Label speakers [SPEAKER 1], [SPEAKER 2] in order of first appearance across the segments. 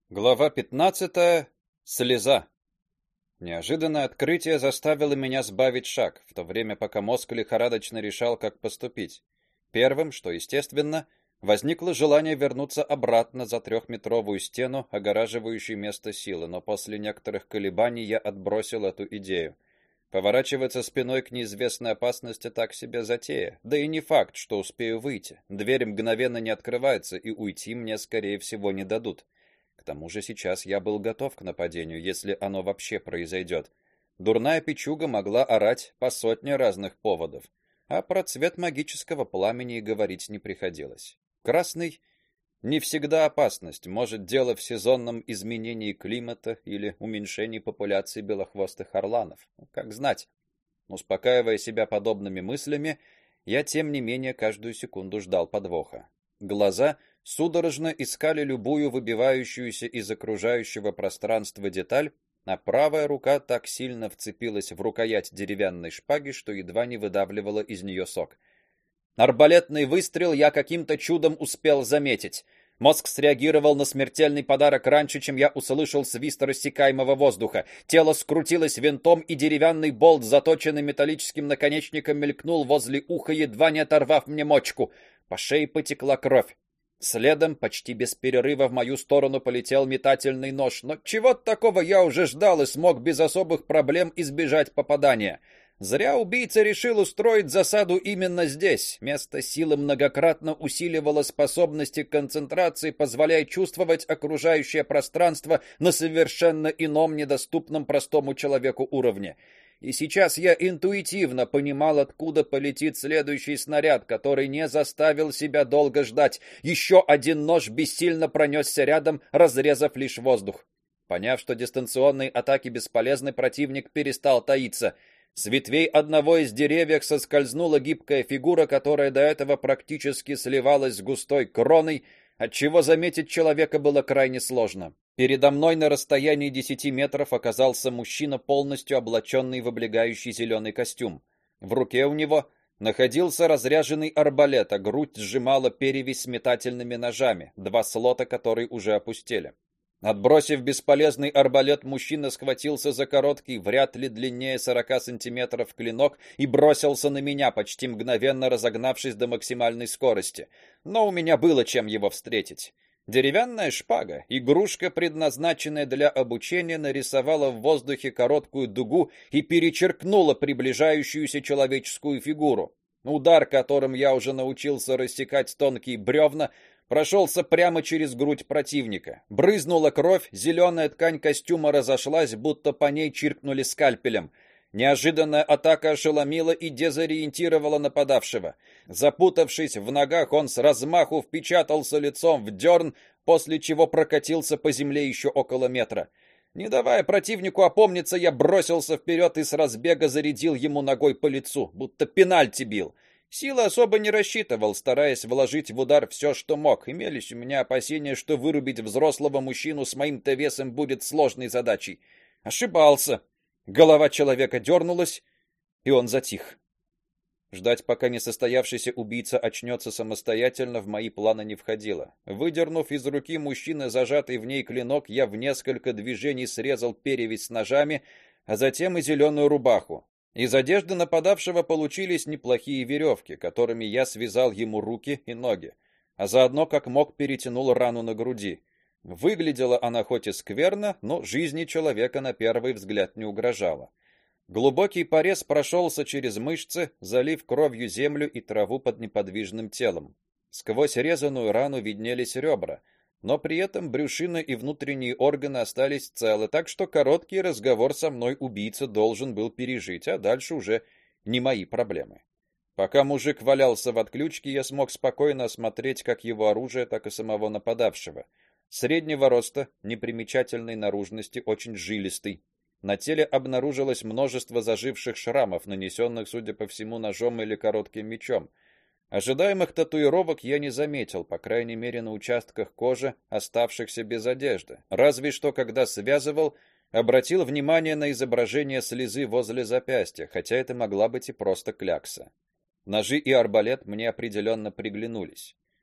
[SPEAKER 1] Глава 15. Слеза. Неожиданное открытие заставило меня сбавить шаг, в то время пока мозг лихорадочно решал, как поступить. Первым, что естественно, возникло желание вернуться обратно за трехметровую стену, огораживающую место силы, но после некоторых колебаний я отбросил эту идею. Поворачиваться спиной к неизвестной опасности так себе затея. Да и не факт, что успею выйти. Дверь мгновенно не открывается, и уйти мне, скорее всего, не дадут. К тому же сейчас я был готов к нападению, если оно вообще произойдет. Дурная печуга могла орать по сотне разных поводов, а про цвет магического пламени и говорить не приходилось. Красный не всегда опасность, может, дело в сезонном изменении климата или уменьшении популяции белохвостых орланов. Как знать. Успокаивая себя подобными мыслями, я тем не менее каждую секунду ждал подвоха. Глаза судорожно искали любую выбивающуюся из окружающего пространства деталь, а правая рука так сильно вцепилась в рукоять деревянной шпаги, что едва не выдавливала из нее сок. Арбалетный выстрел я каким-то чудом успел заметить. Мозг среагировал на смертельный подарок раньше, чем я услышал свист рассекаемого воздуха. Тело скрутилось винтом, и деревянный болт, заточенный металлическим наконечником, мелькнул возле уха, едва не оторвав мне мочку. По шее потекла кровь. Следом, почти без перерыва, в мою сторону полетел метательный нож. Но чего-то такого я уже ждал и смог без особых проблем избежать попадания. Зря убийца решил устроить засаду именно здесь. Место силы многократно усиливало способности к концентрации, позволяя чувствовать окружающее пространство на совершенно ином, недоступном простому человеку уровне. И сейчас я интуитивно понимал, откуда полетит следующий снаряд, который не заставил себя долго ждать. Еще один нож бессильно пронесся рядом, разрезав лишь воздух. Поняв, что дистанционные атаки бесполезны, противник перестал таиться. С ветвей одного из деревьев соскользнула гибкая фигура, которая до этого практически сливалась с густой кроной, отчего заметить человека было крайне сложно. Передо мной на расстоянии 10 метров оказался мужчина, полностью облаченный в облегающий зеленый костюм. В руке у него находился разряженный арбалет, а грудь сжимала перевязь с метательными ножами, два слота, которые уже опустели. Отбросив бесполезный арбалет, мужчина схватился за короткий, вряд ли длиннее 40 сантиметров клинок и бросился на меня, почти мгновенно разогнавшись до максимальной скорости. Но у меня было чем его встретить. Деревянная шпага, игрушка, предназначенная для обучения, нарисовала в воздухе короткую дугу и перечеркнула приближающуюся человеческую фигуру. Удар, которым я уже научился рассекать тонкие бревна, прошелся прямо через грудь противника. Брызнула кровь, зеленая ткань костюма разошлась, будто по ней чиркнули скальпелем. Неожиданная атака ошеломила и дезориентировала нападавшего. Запутавшись в ногах, он с размаху впечатался лицом в дерн, после чего прокатился по земле еще около метра. Не давая противнику опомниться, я бросился вперед и с разбега зарядил ему ногой по лицу, будто пенальти бил. Силы особо не рассчитывал, стараясь вложить в удар все, что мог. Имелись у меня опасения, что вырубить взрослого мужчину с моим-то весом будет сложной задачей. Ошибался. Голова человека дернулась, и он затих. Ждать, пока несостоявшийся убийца очнется самостоятельно, в мои планы не входило. Выдернув из руки мужчины зажатый в ней клинок, я в несколько движений срезал перевязь с ножами, а затем и зеленую рубаху. Из одежды нападавшего получились неплохие веревки, которыми я связал ему руки и ноги, а заодно как мог перетянул рану на груди. Выглядела она хоть и скверно, но жизни человека на первый взгляд не угрожала. Глубокий порез прошелся через мышцы, залив кровью землю и траву под неподвижным телом. Сквозь резаную рану виднелись ребра, но при этом брюшина и внутренние органы остались целы, так что короткий разговор со мной убийца должен был пережить, а дальше уже не мои проблемы. Пока мужик валялся в отключке, я смог спокойно осмотреть как его оружие, так и самого нападавшего. Среднего роста, непримечательной наружности, очень жилистый. На теле обнаружилось множество заживших шрамов, нанесенных, судя по всему, ножом или коротким мечом. Ожидаемых татуировок я не заметил, по крайней мере, на участках кожи, оставшихся без одежды. Разве что, когда связывал, обратил внимание на изображение слезы возле запястья, хотя это могла быть и просто клякса. Ножи и арбалет мне определенно приглянулись.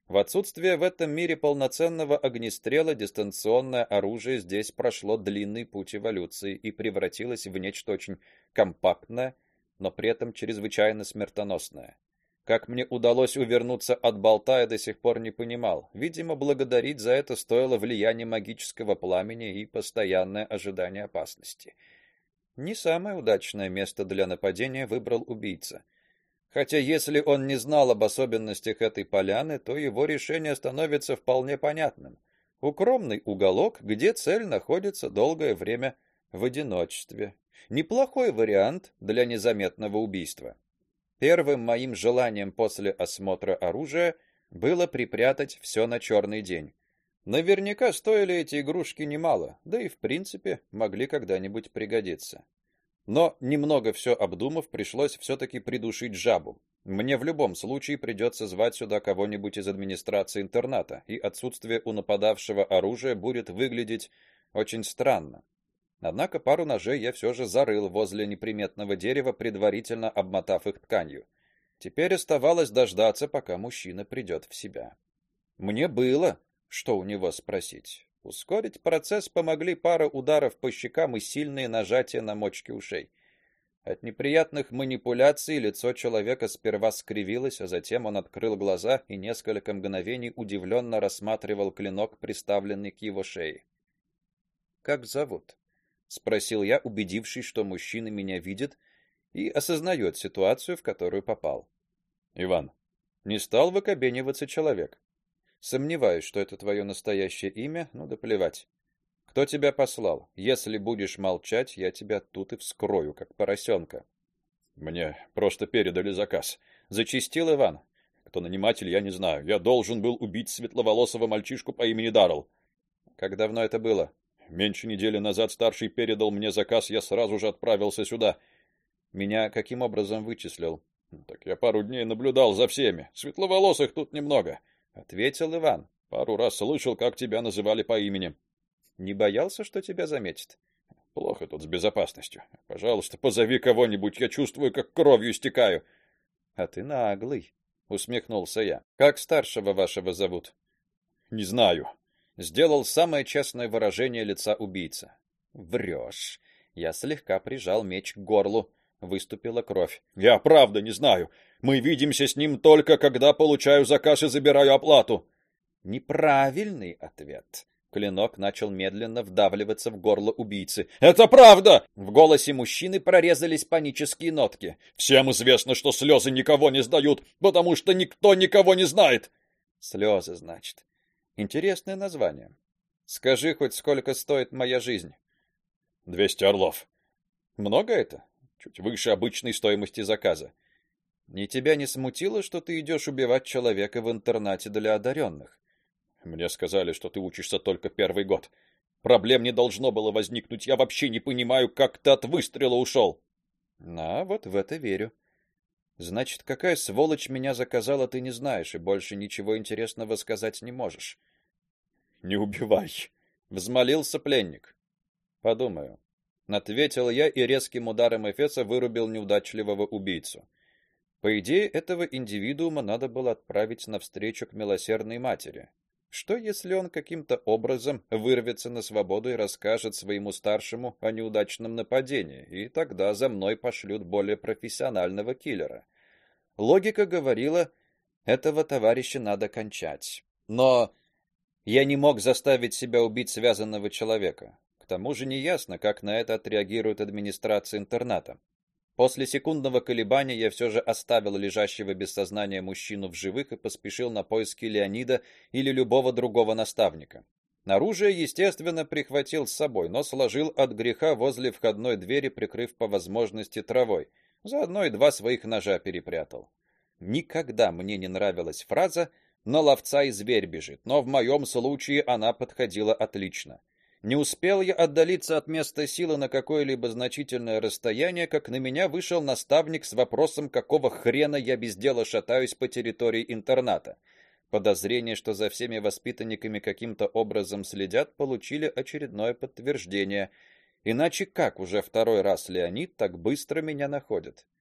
[SPEAKER 1] В отсутствие в этом мире полноценного огнестрела дистанционное оружие здесь прошло длинный путь эволюции и превратилось в нечто очень компактное, но при этом чрезвычайно смертоносное. Как мне удалось увернуться от болта, я до сих пор не понимал. Видимо, благодарить за это стоило влияние магического пламени и постоянное ожидание опасности. Не самое удачное место для нападения выбрал убийца. Хотя если он не знал об особенностях этой поляны, то его решение становится вполне понятным. Укромный уголок, где цель находится долгое время в одиночестве. Неплохой вариант для незаметного убийства. Первым моим желанием после осмотра оружия было припрятать все на черный день. Наверняка стоили эти игрушки немало, да и в принципе могли когда-нибудь пригодиться. Но немного все обдумав, пришлось все таки придушить жабу. Мне в любом случае придется звать сюда кого-нибудь из администрации интерната, и отсутствие у нападавшего оружия будет выглядеть очень странно. Однако пару ножей я все же зарыл возле неприметного дерева, предварительно обмотав их тканью. Теперь оставалось дождаться, пока мужчина придет в себя. Мне было что у него спросить. Ускорить процесс помогли пара ударов по щекам и сильные нажатия на мочки ушей. От неприятных манипуляций лицо человека сперва скривилось, а затем он открыл глаза и несколько мгновений удивленно рассматривал клинок, приставленный к его шее. Как зовут? Спросил я, убедившись, что мужчина меня видит и осознает ситуацию, в которую попал. Иван. Не стал выкобениваться человек. Сомневаюсь, что это твое настоящее имя, ну да плевать. Кто тебя послал? Если будешь молчать, я тебя тут и вскрою, как поросенка. Мне просто передали заказ. Зачистил Иван. Кто наниматель, я не знаю. Я должен был убить светловолосого мальчишку по имени Даррелл. Как давно это было? Меньше недели назад старший передал мне заказ, я сразу же отправился сюда. Меня каким образом вычислил? Так я пару дней наблюдал за всеми. Светловолосых тут немного, ответил Иван. Пару раз слышал, как тебя называли по имени. Не боялся, что тебя заметят? Плохо тут с безопасностью. Пожалуйста, позови кого-нибудь, я чувствую, как кровью истекаю. А ты наглый, усмехнулся я. Как старшего вашего зовут? Не знаю. Сделал самое честное выражение лица убийца. Врешь. Я слегка прижал меч к горлу. Выступила кровь. Я правда не знаю. Мы видимся с ним только когда получаю заказ и забираю оплату. Неправильный ответ. Клинок начал медленно вдавливаться в горло убийцы. Это правда! В голосе мужчины прорезались панические нотки. Всем известно, что слезы никого не сдают, потому что никто никого не знает. Слезы, значит. Интересное название. Скажи хоть, сколько стоит моя жизнь? 200 орлов. Много это? Чуть выше обычной стоимости заказа. Ни тебя не смутило, что ты идешь убивать человека в интернате для одаренных? Мне сказали, что ты учишься только первый год. Проблем не должно было возникнуть. Я вообще не понимаю, как ты от выстрела ушел. А вот в это верю. Значит, какая сволочь меня заказала, ты не знаешь и больше ничего интересного сказать не можешь. Не убивай, взмолился пленник. Подумаю, ответил я и резким ударом эфеса вырубил неудачливого убийцу. По идее, этого индивидуума надо было отправить навстречу к милосердной матери. Что если он каким-то образом вырвется на свободу и расскажет своему старшему о неудачном нападении, и тогда за мной пошлют более профессионального киллера. Логика говорила, этого товарища надо кончать. Но я не мог заставить себя убить связанного человека. К тому же неясно, как на это отреагирует администрация интерната. После секундного колебания я все же оставил лежащего без сознания мужчину в живых и поспешил на поиски Леонида или любого другого наставника. Оружие, естественно, прихватил с собой, но сложил от греха возле входной двери, прикрыв по возможности травой. Заодно и два своих ножа перепрятал. Никогда мне не нравилась фраза «на ловца и зверь бежит», но в моем случае она подходила отлично. Не успел я отдалиться от места силы на какое-либо значительное расстояние, как на меня вышел наставник с вопросом, какого хрена я без дела шатаюсь по территории интерната. Подозрение, что за всеми воспитанниками каким-то образом следят, получили очередное подтверждение. Иначе как уже второй раз Леонид так быстро меня находит?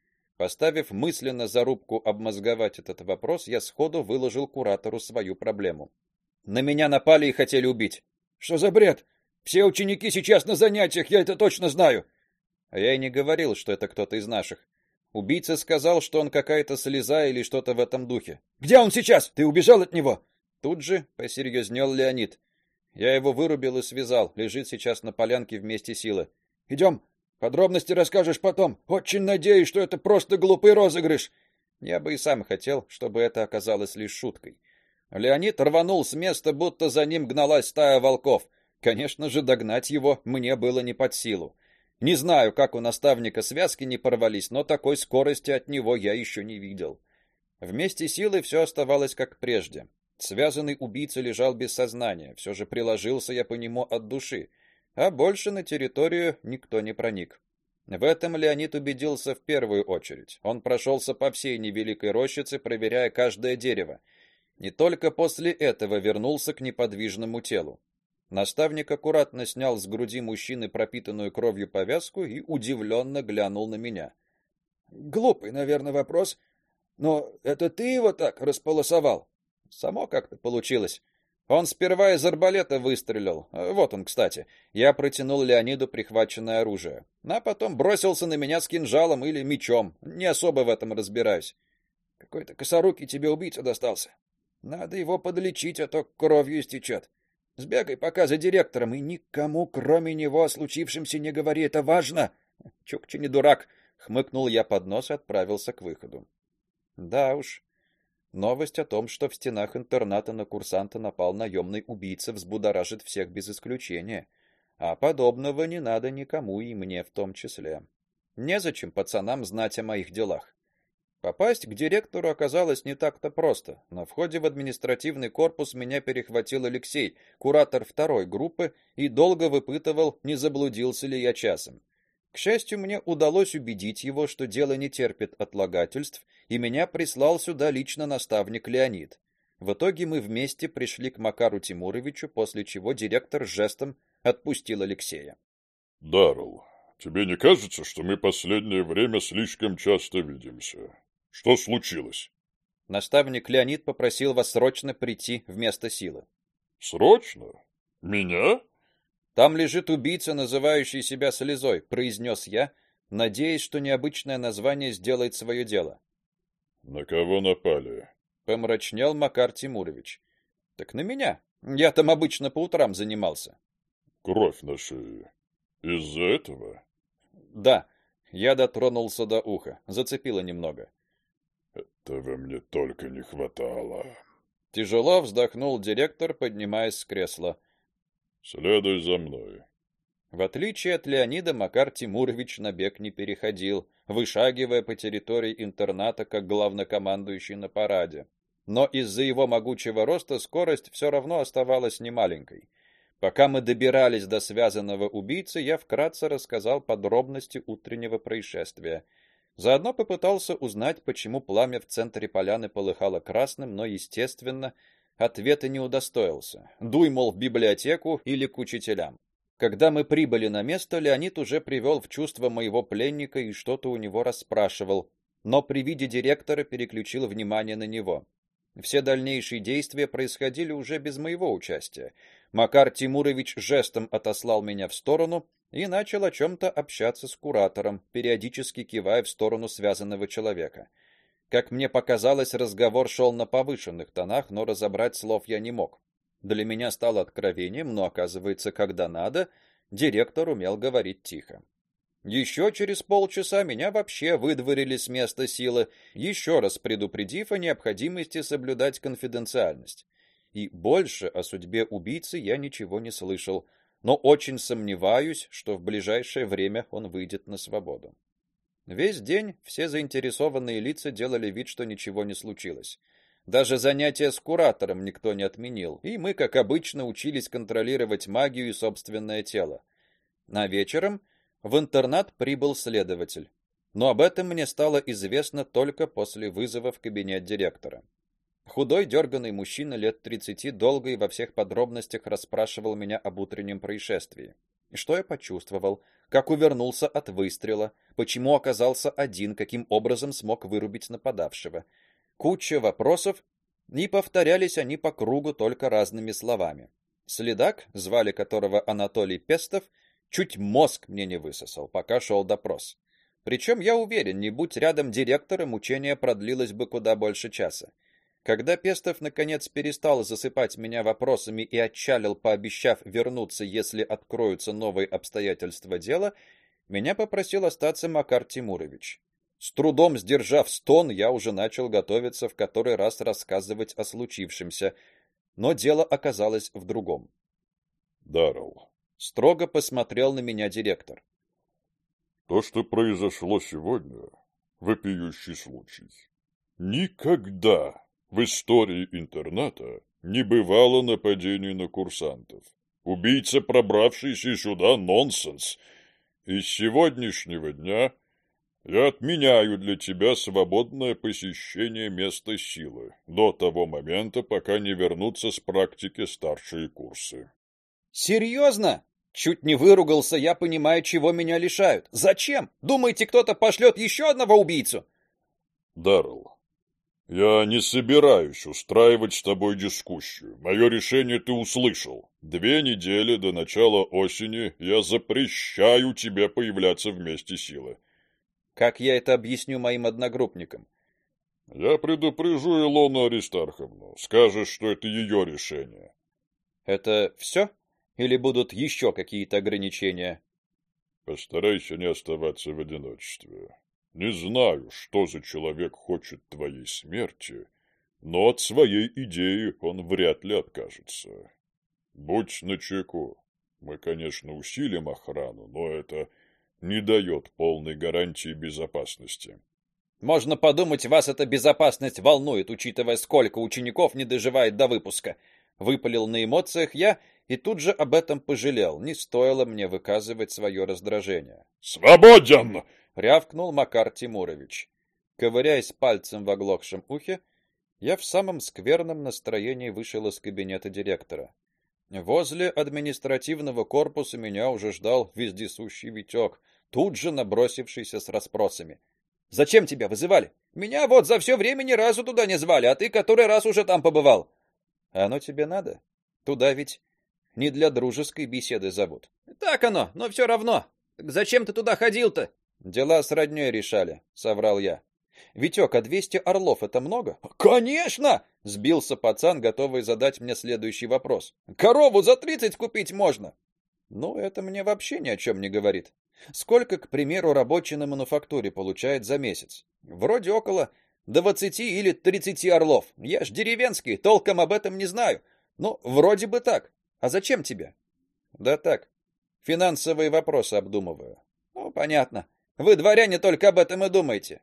[SPEAKER 1] Поставив мысленно зарубку обмозговать этот вопрос, я сходу выложил куратору свою проблему. На меня напали и хотели убить.
[SPEAKER 2] Что за бред? Все ученики сейчас на занятиях, я это точно знаю.
[SPEAKER 1] А я и не говорил, что это кто-то из наших. Убийца сказал, что он какая-то слеза или что-то в этом духе.
[SPEAKER 2] Где он сейчас? Ты убежал от него?
[SPEAKER 1] Тут же посерьезнел Леонид. Я его вырубил и связал, лежит сейчас на полянке вместе силы.
[SPEAKER 2] Идем. Подробности расскажешь потом. Очень надеюсь, что это просто глупый розыгрыш.
[SPEAKER 1] Я бы и сам хотел, чтобы это оказалось лишь шуткой. Леонид рванул с места, будто за ним гналась стая волков. Конечно же, догнать его мне было не под силу. Не знаю, как у наставника связки не порвались, но такой скорости от него я еще не видел. Вместе силы все оставалось как прежде. Связанный убийца лежал без сознания, все же приложился я по нему от души, а больше на территорию никто не проник. В этом Леонид убедился в первую очередь. Он прошелся по всей невеликой рощице, проверяя каждое дерево. Не только после этого вернулся к неподвижному телу. Наставник аккуратно снял с груди мужчины пропитанную кровью повязку и удивленно глянул на меня.
[SPEAKER 2] Глупый, наверное, вопрос, но это ты его так располосовал?
[SPEAKER 1] Само как-то получилось. Он сперва из арбалета выстрелил. Вот он, кстати. Я протянул Леониду прихваченное оружие. А потом бросился на меня с кинжалом или мечом. Не особо в этом разбираюсь.
[SPEAKER 2] Какой-то косорукий тебе убийца достался. Надо его подлечить, а то кровью истечет. Сбегай пока за директором и никому, кроме него, о случившемся не говори, это важно.
[SPEAKER 1] Чукча не дурак, хмыкнул я под нос и отправился к выходу. Да уж. Новость о том, что в стенах интерната на курсанта напал наемный убийца, взбудоражит всех без исключения. А подобного не надо никому, и мне в том числе. Незачем пацанам знать о моих делах. Попасть к директору оказалось не так-то просто. На входе в административный корпус меня перехватил Алексей, куратор второй группы, и долго выпытывал, не заблудился ли я часом. К счастью, мне удалось убедить его, что дело не терпит отлагательств, и меня прислал сюда лично наставник Леонид. В итоге мы вместе пришли к Макару Тимуровичу, после чего директор жестом отпустил Алексея.
[SPEAKER 3] Даррелл, тебе не кажется, что мы последнее время слишком часто видимся? Что случилось?
[SPEAKER 1] Наставник Леонид попросил вас срочно прийти вместо силы.
[SPEAKER 3] Срочно? Меня?
[SPEAKER 1] Там лежит убийца, называющий себя Слезой, произнес я, надеясь, что необычное название сделает свое дело.
[SPEAKER 3] На кого напали?
[SPEAKER 1] Помрачнел Макар Тимурович. Так на меня. Я там обычно по утрам занимался.
[SPEAKER 3] Кровь на шее. Из-за этого?
[SPEAKER 1] Да. Я дотронулся до уха, зацепило немного.
[SPEAKER 3] Этого мне только не хватало.
[SPEAKER 1] Тяжело вздохнул директор, поднимаясь с кресла.
[SPEAKER 3] Следуй за мной.
[SPEAKER 1] В отличие от Леонида, Макар Тимурович на бег не переходил, вышагивая по территории интерната как главнокомандующий на параде. Но из-за его могучего роста скорость все равно оставалась немаленькой. Пока мы добирались до связанного убийцы, я вкратце рассказал подробности утреннего происшествия. Заодно попытался узнать, почему пламя в центре поляны полыхало красным, но, естественно, ответа не удостоился. Дуй, мол, в библиотеку или к учителям. Когда мы прибыли на место, Леонид уже привел в чувство моего пленника и что-то у него расспрашивал, но при виде директора переключил внимание на него. Все дальнейшие действия происходили уже без моего участия. Макар Тимурович жестом отослал меня в сторону и начал о чем то общаться с куратором, периодически кивая в сторону связанного человека. Как мне показалось, разговор шел на повышенных тонах, но разобрать слов я не мог. Для меня стало откровением, но оказывается, когда надо, директор умел говорить тихо. Еще через полчаса меня вообще выдворили с места силы, еще раз предупредив о необходимости соблюдать конфиденциальность. И больше о судьбе убийцы я ничего не слышал, но очень сомневаюсь, что в ближайшее время он выйдет на свободу. Весь день все заинтересованные лица делали вид, что ничего не случилось. Даже занятия с куратором никто не отменил, и мы, как обычно, учились контролировать магию и собственное тело. А вечером в интернат прибыл следователь. Но об этом мне стало известно только после вызова в кабинет директора. Худой, дерганый мужчина лет 30 долго и во всех подробностях расспрашивал меня об утреннем происшествии. Что я почувствовал? Как увернулся от выстрела? Почему оказался один? Каким образом смог вырубить нападавшего? Куча вопросов, и повторялись они по кругу только разными словами. Следак, звали которого Анатолий Пестов, чуть мозг мне не высосал, пока шел допрос. Причем я уверен, не будь рядом директора, мучение продлилось бы куда больше часа. Когда Пестов наконец перестал засыпать меня вопросами и отчалил, пообещав вернуться, если откроются новые обстоятельства дела, меня попросил остаться Макар Тимурович. С трудом сдержав стон, я уже начал готовиться в который раз рассказывать о случившемся, но дело оказалось в другом.
[SPEAKER 3] Даррелл,
[SPEAKER 1] Строго посмотрел на меня директор.
[SPEAKER 3] то, что произошло сегодня, вопиющий случай. Никогда в истории интерната не бывало нападений на курсантов. Убийца, пробравшийся сюда, нонсенс. И с сегодняшнего дня я отменяю для тебя свободное посещение места силы до того момента, пока не вернутся с практики старшие курсы.
[SPEAKER 1] Серьезно? Чуть не выругался я, понимая, чего меня лишают. Зачем? Думаете, кто-то пошлет еще одного убийцу?
[SPEAKER 3] Даррелл, я не собираюсь устраивать с тобой дискуссию. Мое решение ты услышал. 2 недели до начала осени я запрещаю тебе появляться в месте силы.
[SPEAKER 1] Как я это объясню моим одногруппникам?
[SPEAKER 3] Я предупрежу Илону Аристарховну. Скажешь, что это ее решение.
[SPEAKER 1] Это все? Или будут еще какие-то ограничения?
[SPEAKER 3] Постарайся не оставаться в одиночестве. Не знаю, что за человек хочет твоей смерти, но от своей идеи он вряд ли откажется. Будь начеку. Мы, конечно, усилим охрану, но это не дает полной гарантии безопасности.
[SPEAKER 1] Можно подумать, вас эта безопасность волнует, учитывая, сколько учеников не доживает до выпуска. Выпалил на эмоциях я и тут же об этом пожалел. Не стоило мне выказывать свое раздражение.
[SPEAKER 3] «Свободен!»
[SPEAKER 1] — рявкнул Макар Тимурович. Ковыряясь пальцем в оглохшем ухе, я в самом скверном настроении вышел из кабинета директора. Возле административного корпуса меня уже ждал вездесущий Витек, тут же набросившийся с расспросами. «Зачем тебя вызывали? Меня вот за все время ни разу туда не звали, а ты который раз уже там побывал». «Оно тебе надо? Туда ведь не для дружеской беседы зовут». «Так оно, но все равно. Так зачем ты туда ходил-то?» «Дела с роднёй решали», — соврал я. «Витек, а 200 орлов — это много?» «Конечно!» — сбился пацан, готовый задать мне следующий вопрос. «Корову за 30 купить можно!» «Ну, это мне вообще ни о чем не говорит. Сколько, к примеру, рабочий на мануфактуре получает за месяц? Вроде около 20 или 30 орлов. Я ж деревенский, толком об этом не знаю. Ну, вроде бы так. А зачем тебе?» «Да так, финансовые вопросы обдумываю». «Ну, понятно. Вы, дворяне, только об этом и думаете».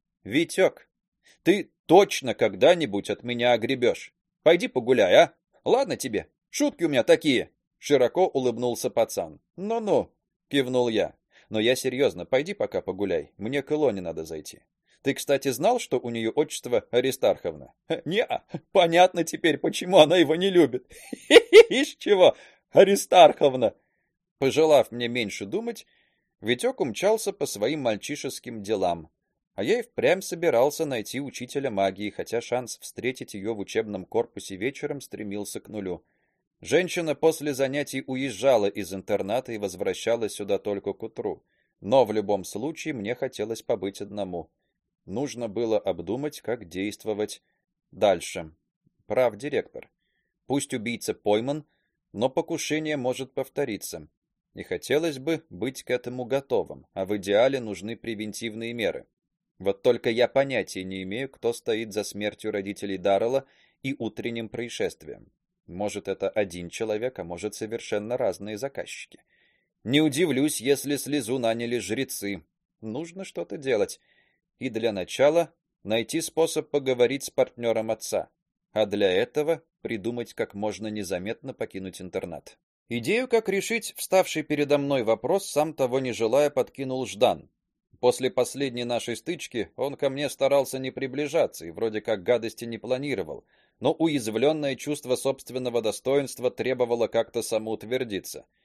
[SPEAKER 1] «Витек, ты точно когда-нибудь от меня огребешь? Пойди погуляй, а? Ладно тебе, шутки у меня такие». Широко улыбнулся пацан. «Ну-ну», — кивнул я. «Но я серьезно, пойди пока погуляй. Мне к Илоне надо зайти. Ты, кстати, знал, что у нее отчество Аристарховна?» «Не-а, понятно теперь, почему она его не любит». «Из чего? Аристарховна». Пожелав мне меньше думать, Витек умчался по своим мальчишеским делам. А я и впрямь собирался найти учителя магии, хотя шанс встретить ее в учебном корпусе вечером стремился к нулю. Женщина после занятий уезжала из интерната и возвращалась сюда только к утру. Но в любом случае мне хотелось побыть одному. Нужно было обдумать, как действовать дальше. Прав директор. Пусть убийца пойман, но покушение может повториться. И хотелось бы быть к этому готовым, а в идеале нужны превентивные меры. Вот только я понятия не имею, кто стоит за смертью родителей Даррелла и утренним происшествием. Может, это один человек, а может, совершенно разные заказчики. Не удивлюсь, если слезу наняли жрецы. Нужно что-то делать. И для начала найти способ поговорить с партнером отца. А для этого придумать, как можно незаметно покинуть интернат. Идею, как решить вставший передо мной вопрос, сам того не желая, подкинул Ждан. После последней нашей стычки он ко мне старался не приближаться и вроде как гадости не планировал, но уязвленное чувство собственного достоинства требовало как-то самоутвердиться.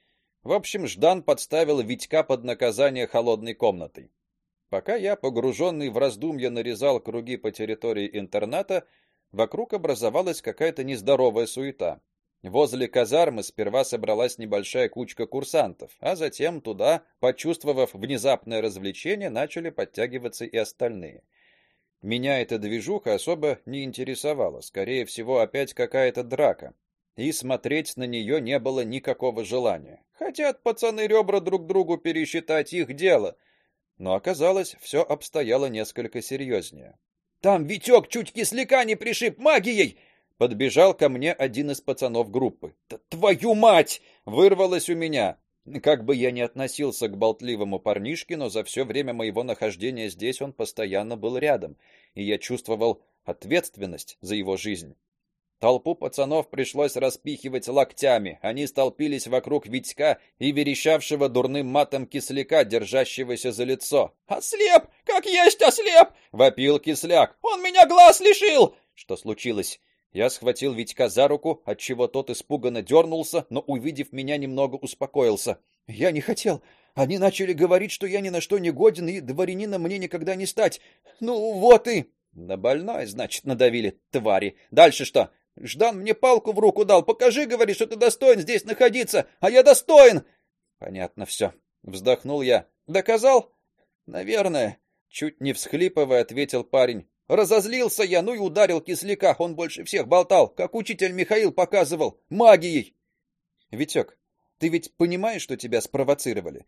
[SPEAKER 1] В общем, Ждан подставил Витька под наказание холодной комнатой. Пока я, погруженный в раздумья, нарезал круги по территории интерната, вокруг образовалась какая-то нездоровая суета. Возле казармы сперва собралась небольшая кучка курсантов, а затем туда, почувствовав внезапное развлечение, начали подтягиваться и остальные. Меня эта движуха особо не интересовала, скорее всего, опять какая-то драка. И смотреть на нее не было никакого желания. Хотят пацаны ребра друг другу пересчитать, их дело. Но оказалось, все обстояло несколько серьезнее. Там Витек чуть кисляка не пришиб магией. Подбежал ко мне один из пацанов группы. Твою мать, вырвалось у меня. Как бы я ни относился к болтливому парнишке, но за все время моего нахождения здесь он постоянно был рядом, и я чувствовал ответственность за его жизнь. Толпу пацанов пришлось распихивать локтями. Они столпились вокруг Витька и верещавшего дурным матом кисляка, держащегося за лицо. «Ослеп! Как есть ослеп!» — вопил кисляк. «Он меня глаз лишил!» Что случилось? Я схватил Витька за руку, отчего тот испуганно дернулся, но, увидев меня, немного успокоился. «Я не хотел. Они начали говорить, что я ни на что не годен, и дворянином мне никогда не стать. Ну вот и...» «На больной, значит, надавили, твари. Дальше что?» «Ждан мне палку в руку дал. Покажи, говори, что ты достоин здесь находиться, а я достоин!» «Понятно все», — вздохнул я. «Доказал?» «Наверное», — чуть не всхлипывая, ответил парень. «Разозлился я, ну и ударил кисляка. Он больше всех болтал, как учитель Михаил показывал, магией». «Витек, ты ведь понимаешь, что тебя спровоцировали?»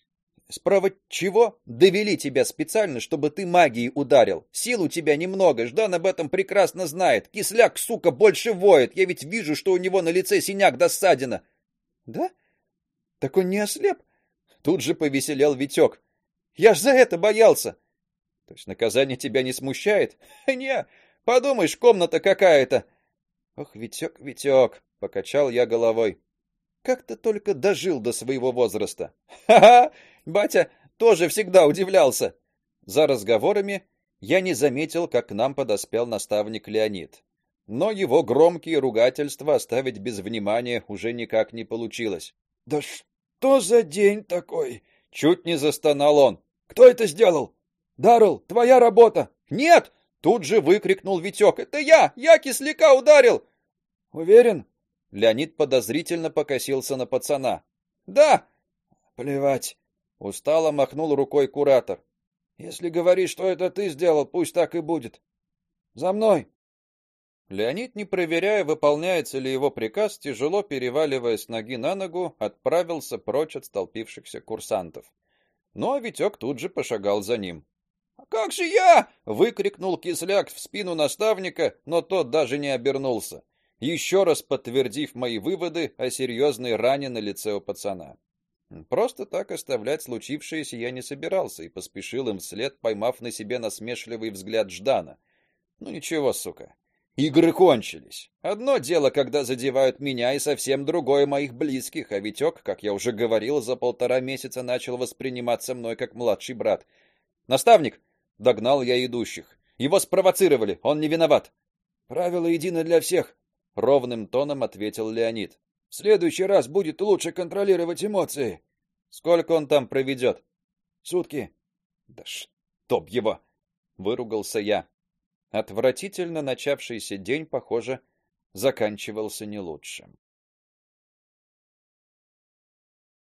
[SPEAKER 1] Чего? Довели тебя специально, чтобы ты магией ударил. Сил у тебя немного, Ждан об этом прекрасно знает. Кисляк, сука, больше воет. Я ведь вижу, что у него на лице синяк да ссадина». «Да? Так он не ослеп?» Тут же повеселел Витек. «Я ж за это боялся». «То есть наказание тебя не смущает?» «Не, подумаешь, комната какая-то». «Ох, Витек, Витек», — покачал я головой. «Как ты только дожил до своего возраста?» «Ха-ха! Батя тоже всегда удивлялся». За разговорами я не заметил, как к нам подоспел наставник Леонид. Но его громкие ругательства оставить без внимания уже никак не получилось.
[SPEAKER 2] «Да что за день такой?»
[SPEAKER 1] — чуть не застонал он.
[SPEAKER 2] «Кто это сделал? Даррелл, твоя работа!»
[SPEAKER 1] «Нет!» — тут же выкрикнул Витек. «Это я! Я кисляка ударил!»
[SPEAKER 2] «Уверен?»
[SPEAKER 1] Леонид подозрительно покосился на пацана. «Да!»
[SPEAKER 2] «Плевать!»
[SPEAKER 1] — устало махнул рукой куратор.
[SPEAKER 2] «Если говоришь, что это ты сделал, пусть так и будет. За мной!»
[SPEAKER 1] Леонид, не проверяя, выполняется ли его приказ, тяжело переваливаясь с ноги на ногу, отправился прочь от столпившихся курсантов. Но Витек тут же пошагал за ним. «А как же я?» — выкрикнул кисляк в спину наставника, но тот даже не обернулся, еще раз подтвердив мои выводы о серьезной ране на лице у пацана. Просто так оставлять случившееся я не собирался и поспешил им вслед, поймав на себе насмешливый взгляд Ждана. Ну ничего, сука. Игры кончились. Одно дело, когда задевают меня, и совсем другое моих близких, а Витек, как я уже говорил, за 1,5 месяца начал восприниматься мной как младший брат. «Наставник!» — догнал я идущих. «Его спровоцировали, он не виноват».
[SPEAKER 2] «Правила едины для всех», — ровным тоном ответил Леонид. «В следующий раз будет лучше контролировать эмоции».
[SPEAKER 1] «Сколько он там проведет?»
[SPEAKER 2] «Сутки».
[SPEAKER 1] «Да чтоб его!» — выругался я. Отвратительно начавшийся день, похоже, заканчивался не лучше.